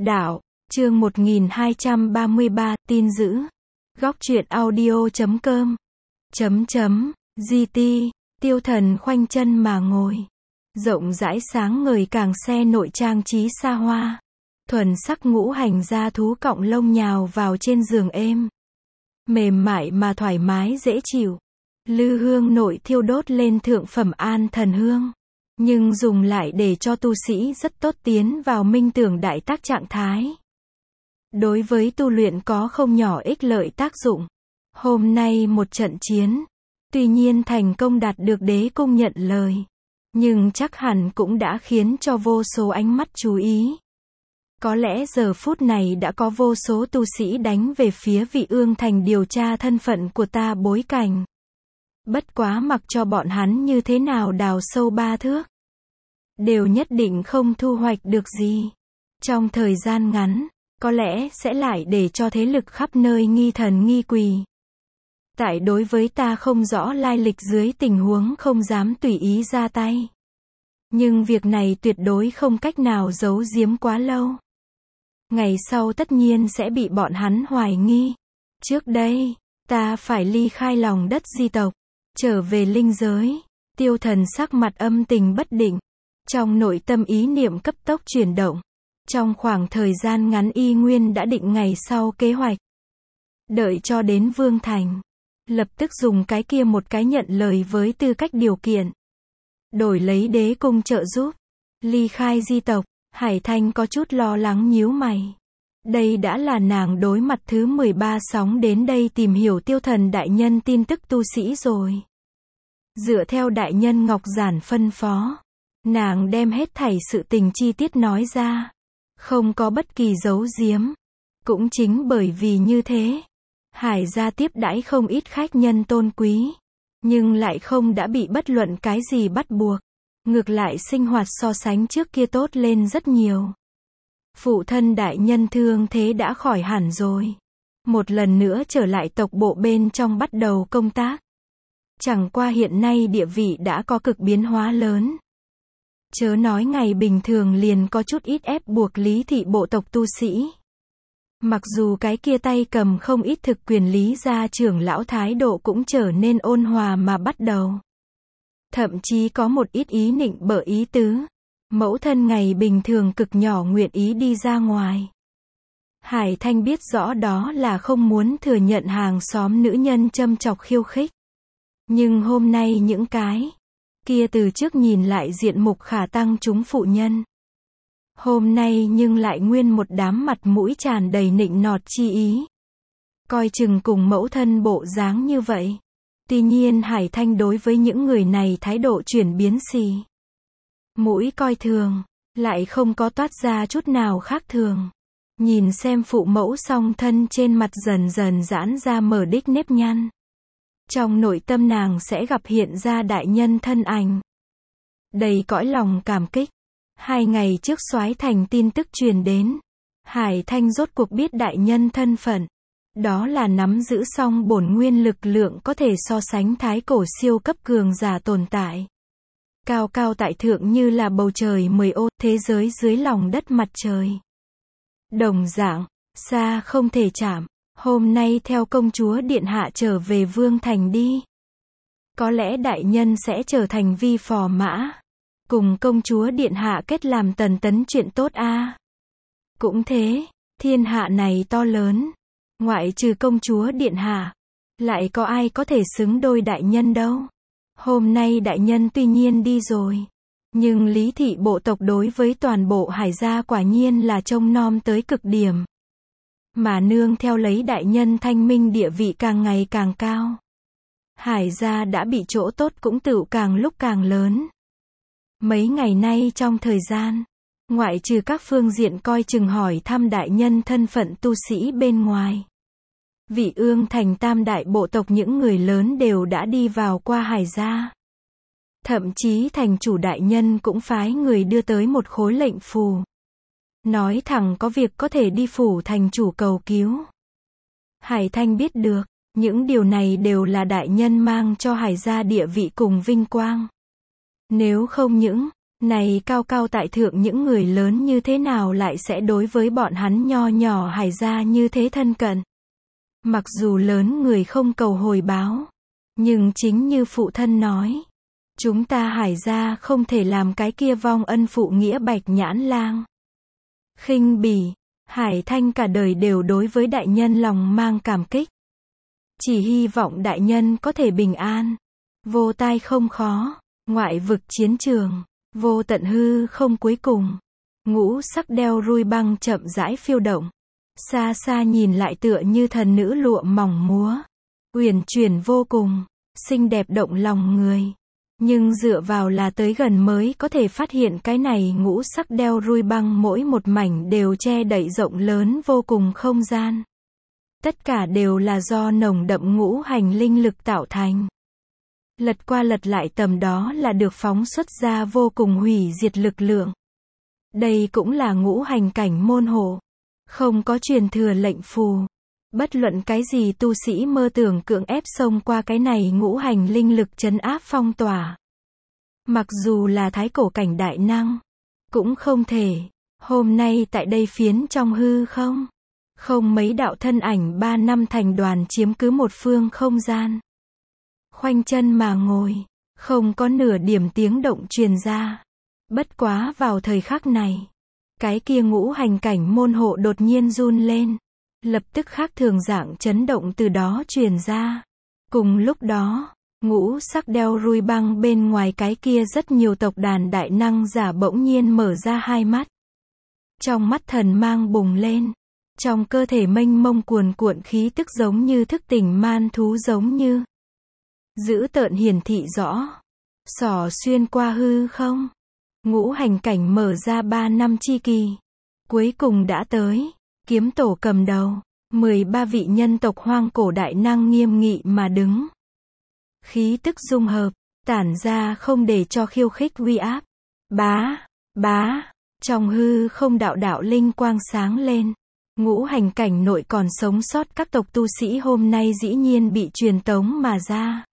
Đạo, chương 1233, tin dữ. Góc truyện audio.com. GT, Tiêu Thần khoanh chân mà ngồi. Rộng rãi sáng ngời càng xe nội trang trí xa hoa. Thuần sắc ngũ hành da thú cọng lông nhào vào trên giường êm. Mềm mại mà thoải mái dễ chịu. Lư hương nội thiêu đốt lên thượng phẩm an thần hương. Nhưng dùng lại để cho tu sĩ rất tốt tiến vào minh tưởng đại tác trạng thái. Đối với tu luyện có không nhỏ ích lợi tác dụng. Hôm nay một trận chiến, tuy nhiên thành công đạt được đế cung nhận lời. Nhưng chắc hẳn cũng đã khiến cho vô số ánh mắt chú ý. Có lẽ giờ phút này đã có vô số tu sĩ đánh về phía Vị Ương Thành điều tra thân phận của ta bối cảnh. Bất quá mặc cho bọn hắn như thế nào đào sâu 3 thước. Đều nhất định không thu hoạch được gì. Trong thời gian ngắn, có lẽ sẽ lại để cho thế lực khắp nơi nghi thần nghi quỷ. Tại đối với ta không rõ lai lịch dưới tình huống không dám tùy ý ra tay. Nhưng việc này tuyệt đối không cách nào giấu giếm quá lâu. Ngày sau tất nhiên sẽ bị bọn hắn hoài nghi. Trước đây, ta phải ly khai lòng đất di tộc, trở về linh giới. Tiêu Thần sắc mặt âm tình bất định. Trong nội tâm ý niệm cấp tốc chuyển động. Trong khoảng thời gian ngắn y nguyên đã định ngày sau kế hoạch. Đợi cho đến Vương Thành. Lập tức dùng cái kia một cái nhận lời với tư cách điều kiện. Đổi lấy đế cung trợ giúp. Ly khai di tộc. Hải Thanh có chút lo lắng nhíu mày. Đây đã là nàng đối mặt thứ 13 sóng đến đây tìm hiểu Tiêu Thần đại nhân tin tức tu sĩ rồi. Dựa theo đại nhân Ngọc Giản phân phó. Nàng đem hết thảy sự tình chi tiết nói ra. Không có bất kỳ giấu giếm. Cũng chính bởi vì như thế. Hải gia tiếp đãi không ít khách nhân tôn quý. Nhưng lại không đã bị bất luận cái gì bắt buộc. Ngược lại sinh hoạt so sánh trước kia tốt lên rất nhiều. Phụ thân đại nhân thương thế đã khỏi hẳn rồi. Một lần nữa trở lại tộc bộ bên trong bắt đầu công tác. Chẳng qua hiện nay địa vị đã có cực biến hóa lớn. Chớ nói ngày bình thường liền có chút ít ép buộc lý thị bộ tộc tu sĩ. Mặc dù cái kia tay cầm không ít thực quyền lý gia trưởng lão thái độ cũng trở nên ôn hòa mà bắt đầu. Thậm chí có một ít ý nịnh bợ ý tứ. Mẫu thân ngày bình thường cực nhỏ nguyện ý đi ra ngoài. Hải Thanh biết rõ đó là không muốn thừa nhận hàng xóm nữ nhân châm chọc khiêu khích. Nhưng hôm nay những cái kia từ trước nhìn lại diện mục khả tăng chúng phụ nhân. Hôm nay nhưng lại nguyên một đám mặt mũi tràn đầy nịnh nọt chi ý. Coi chừng cùng mẫu thân bộ dáng như vậy. Tuy nhiên Hải Thanh đối với những người này thái độ chuyển biến xì. Mũi coi thường, lại không có toát ra chút nào khác thường. Nhìn xem phụ mẫu song thân trên mặt dần dần giãn ra mở đích nếp nhăn. Trong nội tâm nàng sẽ gặp hiện ra đại nhân thân ảnh. Đầy cõi lòng cảm kích. 2 ngày trước Soái Thành tin tức truyền đến. Hải Thanh rốt cuộc biết đại nhân thân phận. Đó là nắm giữ song bổn nguyên lực lượng có thể so sánh thái cổ siêu cấp cường giả tồn tại. Cao cao tại thượng như là bầu trời 10 ô, thế giới dưới lòng đất mặt trời. Đồng dạng, xa không thể chạm. Hôm nay theo công chúa điện hạ trở về Vương Thành đi. Có lẽ đại nhân sẽ trở thành vi phò mã. Cùng công chúa điện hạ kết làm tần tấn chuyện tốt a. Cũng thế, thiên hạ này to lớn. Ngoại trừ công chúa điện hạ. Lại có ai có thể xứng đôi đại nhân đâu. Hôm nay đại nhân tuy nhiên đi rồi. Nhưng lý thị bộ tộc đối với toàn bộ Hải gia quả nhiên là trông nom tới cực điểm. Mà nương theo lấy đại nhân thanh minh địa vị càng ngày càng cao. Hải gia đã bị chỗ tốt cũng tựu càng lúc càng lớn. Mấy ngày nay trong thời gian, ngoại trừ các phương diện coi chừng hỏi thăm đại nhân thân phận tu sĩ bên ngoài. Vị Ương Thành tam đại bộ tộc những người lớn đều đã đi vào qua Hải gia. Thậm chí thành chủ đại nhân cũng phái người đưa tới một khối lệnh phù. Nói thẳng có việc có thể đi phủ thành chủ cầu cứu. Hải Thanh biết được, những điều này đều là đại nhân mang cho Hải gia địa vị cùng vinh quang. Nếu không những Này cao cao tại thượng những người lớn như thế nào lại sẽ đối với bọn hắn nho nhỏ Hải gia như thế thân cận. Mặc dù lớn người không cầu hồi báo, nhưng chính như phụ thân nói, chúng ta Hải gia không thể làm cái kia vong ân phụ nghĩa Bạch Nhãn Lang. Khinh bỉ, Hải Thanh cả đời đều đối với đại nhân lòng mang cảm kích. Chỉ hy vọng đại nhân có thể bình an, vô tai không khó, ngoại vực chiến trường, vô tận hư không cuối cùng. Ngũ sắc đeo ruy băng chậm rãi phiêu động. Xa xa nhìn lại tựa như thần nữ lụa mỏng múa. Uyển chuyển vô cùng, xinh đẹp động lòng người. Nhưng dựa vào là tới gần mới có thể phát hiện cái này ngũ sắc đeo ruy băng mỗi một mảnh đều che đậy rộng lớn vô cùng không gian. Tất cả đều là do nồng đậm ngũ hành linh lực tạo thành. Lật qua lật lại tầm đó là được phóng xuất ra vô cùng hủy diệt lực lượng. Đây cũng là ngũ hành cảnh môn hộ. Không có truyền thừa lệnh phù. Bất luận cái gì tu sĩ mơ tưởng cưỡng ép xông qua cái này ngũ hành linh lực trấn áp phong tỏa. Mặc dù là thái cổ cảnh đại năng, cũng không thể. Hôm nay tại đây phiến trong hư không, không mấy đạo thân ảnh 3 năm thành đoàn chiếm cứ một phương không gian. Khoanh chân mà ngồi, không có nửa điểm tiếng động truyền ra. Bất quá vào thời khắc này, cái kia ngũ hành cảnh môn hộ đột nhiên run lên. Lập tức khác thường dạng chấn động từ đó truyền ra. Cùng lúc đó, ngũ sắc đeo ruy băng bên ngoài cái kia rất nhiều tộc đàn đại năng giả bỗng nhiên mở ra hai mắt. Trong mắt thần mang bùng lên. Trong cơ thể mênh mông cuồn cuộn khí tức giống như thức tỉnh man thú giống như. Dữ tợn hiển thị rõ. Xỏ xuyên qua hư không. Ngũ hành cảnh mở ra 3 năm chi kỳ. Cuối cùng đã tới. Kiếm tổ cầm đầu. 13 vị nhân tộc hoang cổ đại năng nghiêm nghị mà đứng. Khí tức dung hợp. Tản ra không để cho khiêu khích uy áp. Bá, bá. Trong hư không đạo đạo linh quang sáng lên. Ngũ hành cảnh nội còn sống sót các tộc tu sĩ hôm nay dĩ nhiên bị truyền tống mà ra.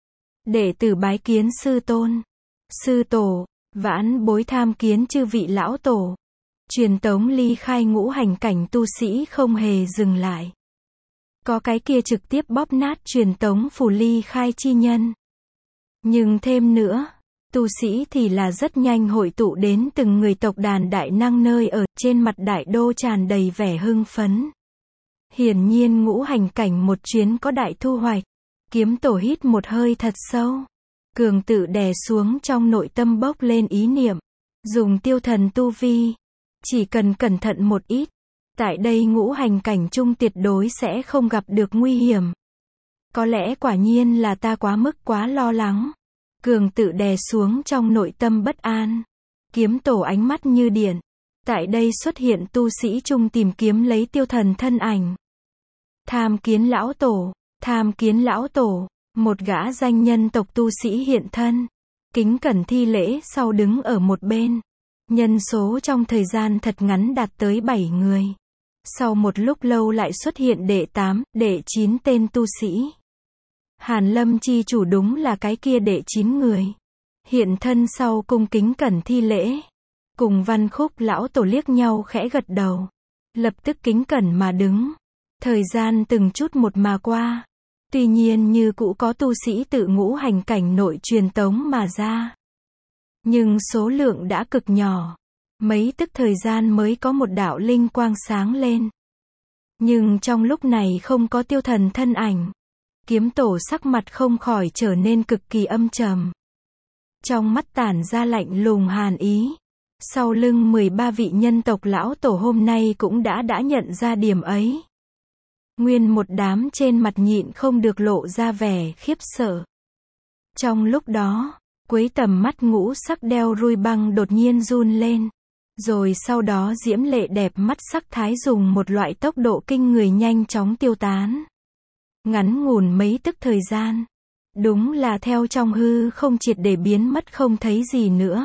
Đệ tử bái kiến sư tôn. Sư tổ, vãn bối tham kiến chư vị lão tổ. Truyền tống ly khai ngũ hành cảnh tu sĩ không hề dừng lại. Có cái kia trực tiếp bóp nát truyền tống phù ly khai chi nhân. Nhưng thêm nữa, tu sĩ thì là rất nhanh hội tụ đến từng người tộc đàn đại năng nơi ở trên mặt đại đô tràn đầy vẻ hưng phấn. Hiển nhiên ngũ hành cảnh một chuyến có đại thu hoạch. Kiếm tổ hít một hơi thật sâu. Cường tự đè xuống trong nội tâm bốc lên ý niệm. Dùng tiêu thần tu vi. Chỉ cần cẩn thận một ít. Tại đây ngũ hành cảnh trung tuyệt đối sẽ không gặp được nguy hiểm. Có lẽ quả nhiên là ta quá mức quá lo lắng. Cường tự đè xuống trong nội tâm bất an. Kiếm tổ ánh mắt như điện. Tại đây xuất hiện tu sĩ trung tìm kiếm lấy tiêu thần thân ảnh. Tham kiến lão tổ, tham kiến lão tổ. Một gã danh nhân tộc tu sĩ hiện thân. Kính cẩn thi lễ sau đứng ở một bên. Nhân số trong thời gian thật ngắn đạt tới 7 người. Sau một lúc lâu lại xuất hiện đệ 8, đệ 9 tên tu sĩ. Hàn Lâm chi chủ đúng là cái kia đệ 9 người. Hiện thân sau cung kính cẩn thi lễ. Cùng Văn Khúc lão tổ liếc nhau khẽ gật đầu. Lập tức kính cẩn mà đứng. Thời gian từng chút một mà qua. Tuy nhiên như cũ có tu sĩ tự ngũ hành cảnh nội truyền tống mà ra. Nhưng số lượng đã cực nhỏ. Mấy tức thời gian mới có một đạo linh quang sáng lên. Nhưng trong lúc này không có tiêu thần thân ảnh. Kiếm tổ sắc mặt không khỏi trở nên cực kỳ âm trầm. Trong mắt tản ra lạnh lùng hàn ý. Sau lưng 13 vị nhân tộc lão tổ hôm nay cũng đã nhận ra điểm ấy. Nguyên một đám trên mặt nhịn không được lộ ra vẻ khiếp sợ. Trong lúc đó, cuối tầm mắt ngũ sắc đeo ruy băng đột nhiên run lên. Rồi sau đó diễm lệ đẹp mắt sắc thái dùng một loại tốc độ kinh người nhanh chóng tiêu tán. Ngắn ngủn mấy tức thời gian. Đúng là theo trong hư không triệt để biến mất không thấy gì nữa.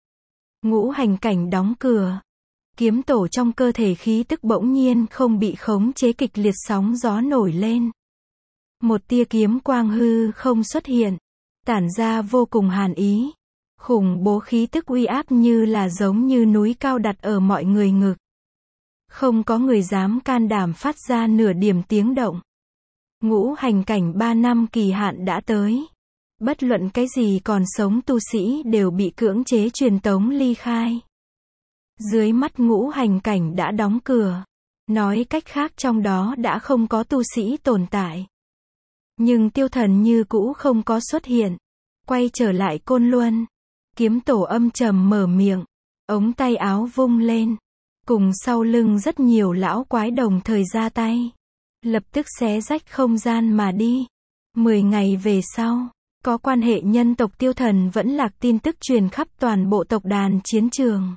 Ngũ hành cảnh đóng cửa. Kiếm tổ trong cơ thể khí tức bỗng nhiên không bị khống chế kịch liệt sóng gió nổi lên. Một tia kiếm quang hư không xuất hiện. Tản ra vô cùng hàn ý. Khủng bố khí tức uy áp như là giống như núi cao đặt ở mọi người ngực. Không có người dám can đảm phát ra nửa điểm tiếng động. Ngũ hành cảnh 3 năm kỳ hạn đã tới. Bất luận cái gì còn sống tu sĩ đều bị cưỡng chế truyền tống ly khai. Dưới mắt ngũ hành cảnh đã đóng cửa. Nói cách khác trong đó đã không có tu sĩ tồn tại. Nhưng Tiêu Thần như cũ không có xuất hiện. Quay trở lại Côn Luân. Kiếm tổ âm trầm mở miệng. Ống tay áo vung lên. Cùng sau lưng rất nhiều lão quái đồng thời ra tay. Lập tức xé rách không gian mà đi. 10 ngày về sau, có quan hệ nhân tộc Tiêu Thần vẫn lạc tin tức truyền khắp toàn bộ tộc đàn chiến trường.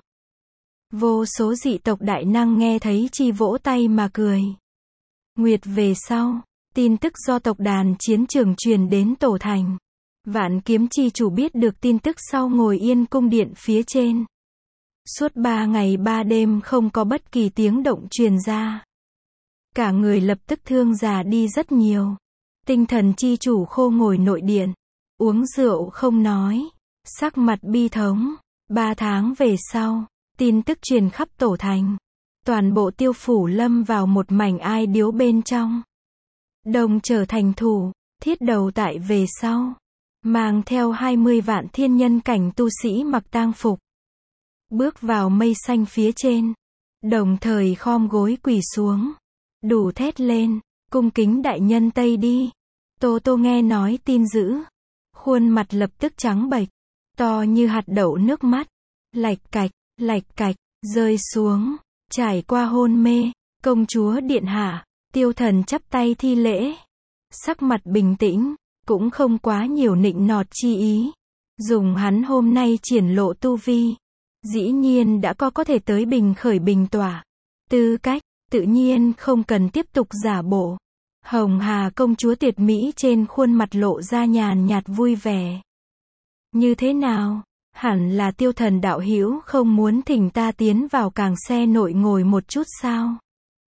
Vô số dị tộc đại năng nghe thấy chi vỗ tay mà cười. Nguyệt về sau, tin tức do tộc đàn chiến trường truyền đến Tổ Thành. Vạn Kiếm chi chủ biết được tin tức sau ngồi yên cung điện phía trên. Suốt 3 ngày 3 đêm không có bất kỳ tiếng động truyền ra. Cả người lập tức thương già đi rất nhiều. Tinh thần chi chủ khô ngồi nội điện. Uống rượu không nói. Sắc mặt bi thống. 3 tháng về sau, tin tức truyền khắp Tổ Thành. Toàn bộ Tiêu phủ lâm vào một mảnh ai điếu bên trong. Đồng trở thành thủ, thiết đầu tại về sau. Mang theo 20 vạn thiên nhân cảnh tu sĩ mặc tang phục. Bước vào mây xanh phía trên. Đồng thời khom gối quỳ xuống. Đủ thét lên, cung kính đại nhân Tây đi. Tô Tô nghe nói tin dữ. Khuôn mặt lập tức trắng bệch. To như hạt đậu nước mắt. Lạch cạch, rơi xuống. Trải qua hôn mê. Công chúa điện hạ. Tiêu Thần chắp tay thi lễ. Sắc mặt bình tĩnh. Cũng không quá nhiều nịnh nọt chi ý. Dùng hắn hôm nay triển lộ tu vi. Dĩ nhiên đã có thể tới bình khởi bình tỏa. Tư cách, tự nhiên không cần tiếp tục giả bộ. Hồng Hà công chúa tuyệt mỹ trên khuôn mặt lộ ra nhàn nhạt vui vẻ. Như thế nào? Hẳn là Tiêu Thần đạo hữu không muốn thỉnh ta tiến vào càng xe nội ngồi một chút sao?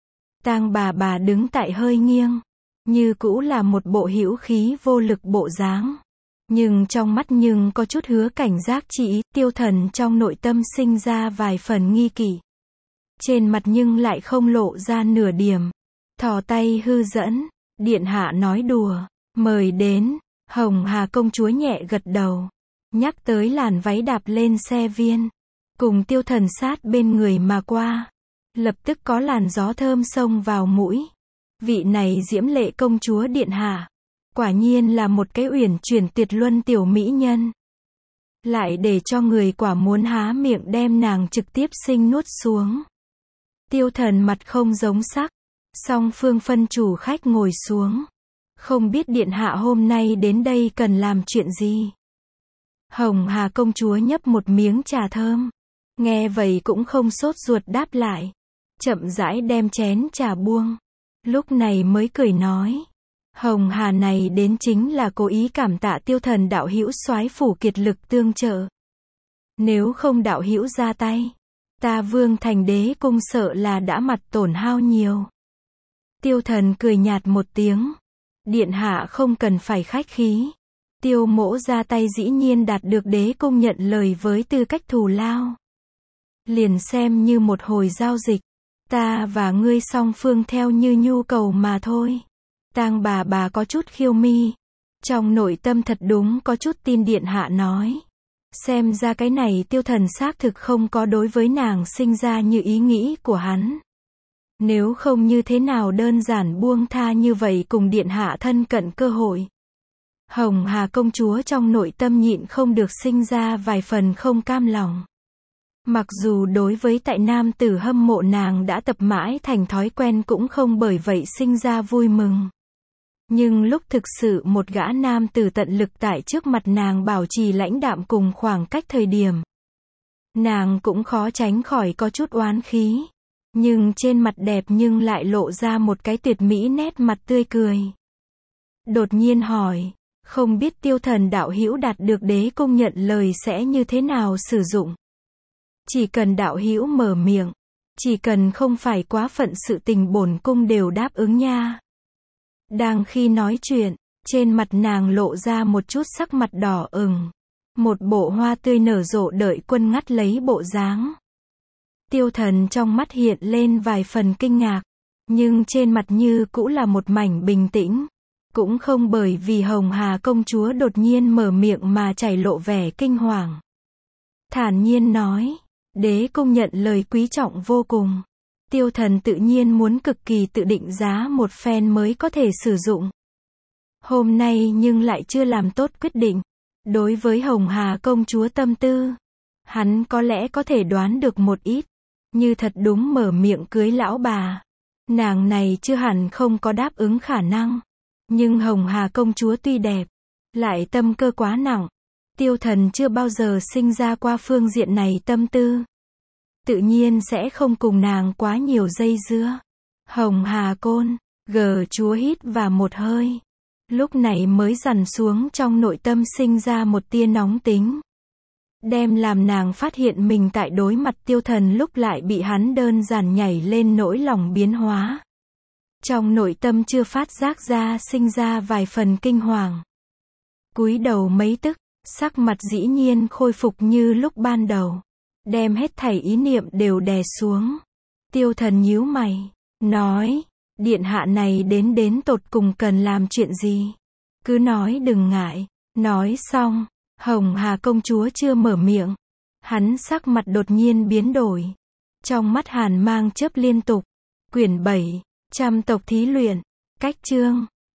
Tang bà đứng tại hơi nghiêng. Như cũ là một bộ hữu khí vô lực bộ dáng. Nhưng trong mắt nhưng có chút hứa cảnh giác chi ý. Tiêu Thần trong nội tâm sinh ra vài phần nghi kỵ. Trên mặt nhưng lại không lộ ra nửa điểm. Thò tay hư dẫn. Điện hạ nói đùa. Mời đến. Hồng Hà công chúa nhẹ gật đầu. Nhắc tới làn váy đạp lên xe viên. Cùng Tiêu Thần sát bên người mà qua. Lập tức có làn gió thơm xông vào mũi. Vị này diễm lệ công chúa điện hạ. Quả nhiên là một cái uyển chuyển tuyệt luân tiểu mỹ nhân. Lại để cho người quả muốn há miệng đem nàng trực tiếp sinh nuốt xuống. Tiêu Thần mặt không giống sắc. Song phương phân chủ khách ngồi xuống. Không biết điện hạ hôm nay đến đây cần làm chuyện gì. Hồng Hà công chúa nhấp một miếng trà thơm. Nghe vậy cũng không sốt ruột đáp lại. Chậm rãi đem chén trà buông. Lúc này mới cười nói. Hồng Hà này đến chính là cố ý cảm tạ Tiêu Thần đạo hữu soái phủ kiệt lực tương trợ. Nếu không đạo hữu ra tay, ta Vương Thành Đế cung sợ là đã mặt tổn hao nhiều. Tiêu Thần cười nhạt một tiếng. Điện hạ không cần phải khách khí. Tiêu mỗ ra tay dĩ nhiên đạt được đế cung nhận lời với tư cách thù lao. Liền xem như một hồi giao dịch. Ta và ngươi song phương theo như nhu cầu mà thôi. Tang bà có chút khiêu mi. Trong nội tâm thật đúng có chút tin điện hạ nói. Xem ra cái này Tiêu Thần xác thực không có đối với nàng sinh ra như ý nghĩ của hắn. Nếu không như thế nào đơn giản buông tha như vậy cùng điện hạ thân cận cơ hội. Hồng Hà công chúa trong nội tâm nhịn không được sinh ra vài phần không cam lòng. Mặc dù đối với tại nam tử hâm mộ nàng đã tập mãi thành thói quen cũng không bởi vậy sinh ra vui mừng. Nhưng lúc thực sự một gã nam tử tận lực tại trước mặt nàng bảo trì lãnh đạm cùng khoảng cách thời điểm. Nàng cũng khó tránh khỏi có chút oán khí. Nhưng trên mặt đẹp nhưng lại lộ ra một cái tuyệt mỹ nét mặt tươi cười. Đột nhiên hỏi, không biết Tiêu Thần đạo hữu đạt được đế cung nhận lời sẽ như thế nào sử dụng. Chỉ cần đạo hữu mở miệng, chỉ cần không phải quá phận sự tình bổn cung đều đáp ứng nha. Đang khi nói chuyện, trên mặt nàng lộ ra một chút sắc mặt đỏ ửng. một bộ hoa tươi nở rộ đợi quân ngắt lấy bộ dáng. Tiêu Thần trong mắt hiện lên vài phần kinh ngạc, nhưng trên mặt như cũ là một mảnh bình tĩnh, cũng không bởi vì Hồng Hà công chúa đột nhiên mở miệng mà chảy lộ vẻ kinh hoàng. Thản nhiên nói, đế công nhận lời quý trọng vô cùng. Tiêu Thần tự nhiên muốn cực kỳ tự định giá một phen mới có thể sử dụng. Hôm nay nhưng lại chưa làm tốt quyết định. Đối với Hồng Hà công chúa tâm tư, hắn có lẽ có thể đoán được một ít. Như thật đúng mở miệng cưới lão bà, nàng này chưa hẳn không có đáp ứng khả năng. Nhưng Hồng Hà công chúa tuy đẹp, lại tâm cơ quá nặng. Tiêu Thần chưa bao giờ sinh ra qua phương diện này tâm tư. Tự nhiên sẽ không cùng nàng quá nhiều dây dưa. Hồng Hà côn, gờ chúa hít vào một hơi. Lúc này mới dằn xuống trong nội tâm sinh ra một tia nóng tính. Đem làm nàng phát hiện mình tại đối mặt Tiêu Thần lúc lại bị hắn đơn giản nhảy lên nỗi lòng biến hóa. Trong nội tâm chưa phát giác ra sinh ra vài phần kinh hoàng. Cúi đầu mấy tức, sắc mặt dĩ nhiên khôi phục như lúc ban đầu. Đem hết thảy ý niệm đều đè xuống. Tiêu Thần nhíu mày, nói, điện hạ này đến tột cùng cần làm chuyện gì? Cứ nói đừng ngại. Nói xong, Hồng Hà công chúa chưa mở miệng. Hắn sắc mặt đột nhiên biến đổi. Trong mắt hàn mang chớp liên tục. Quyển 7, Trăm tộc thí luyện. Cách chương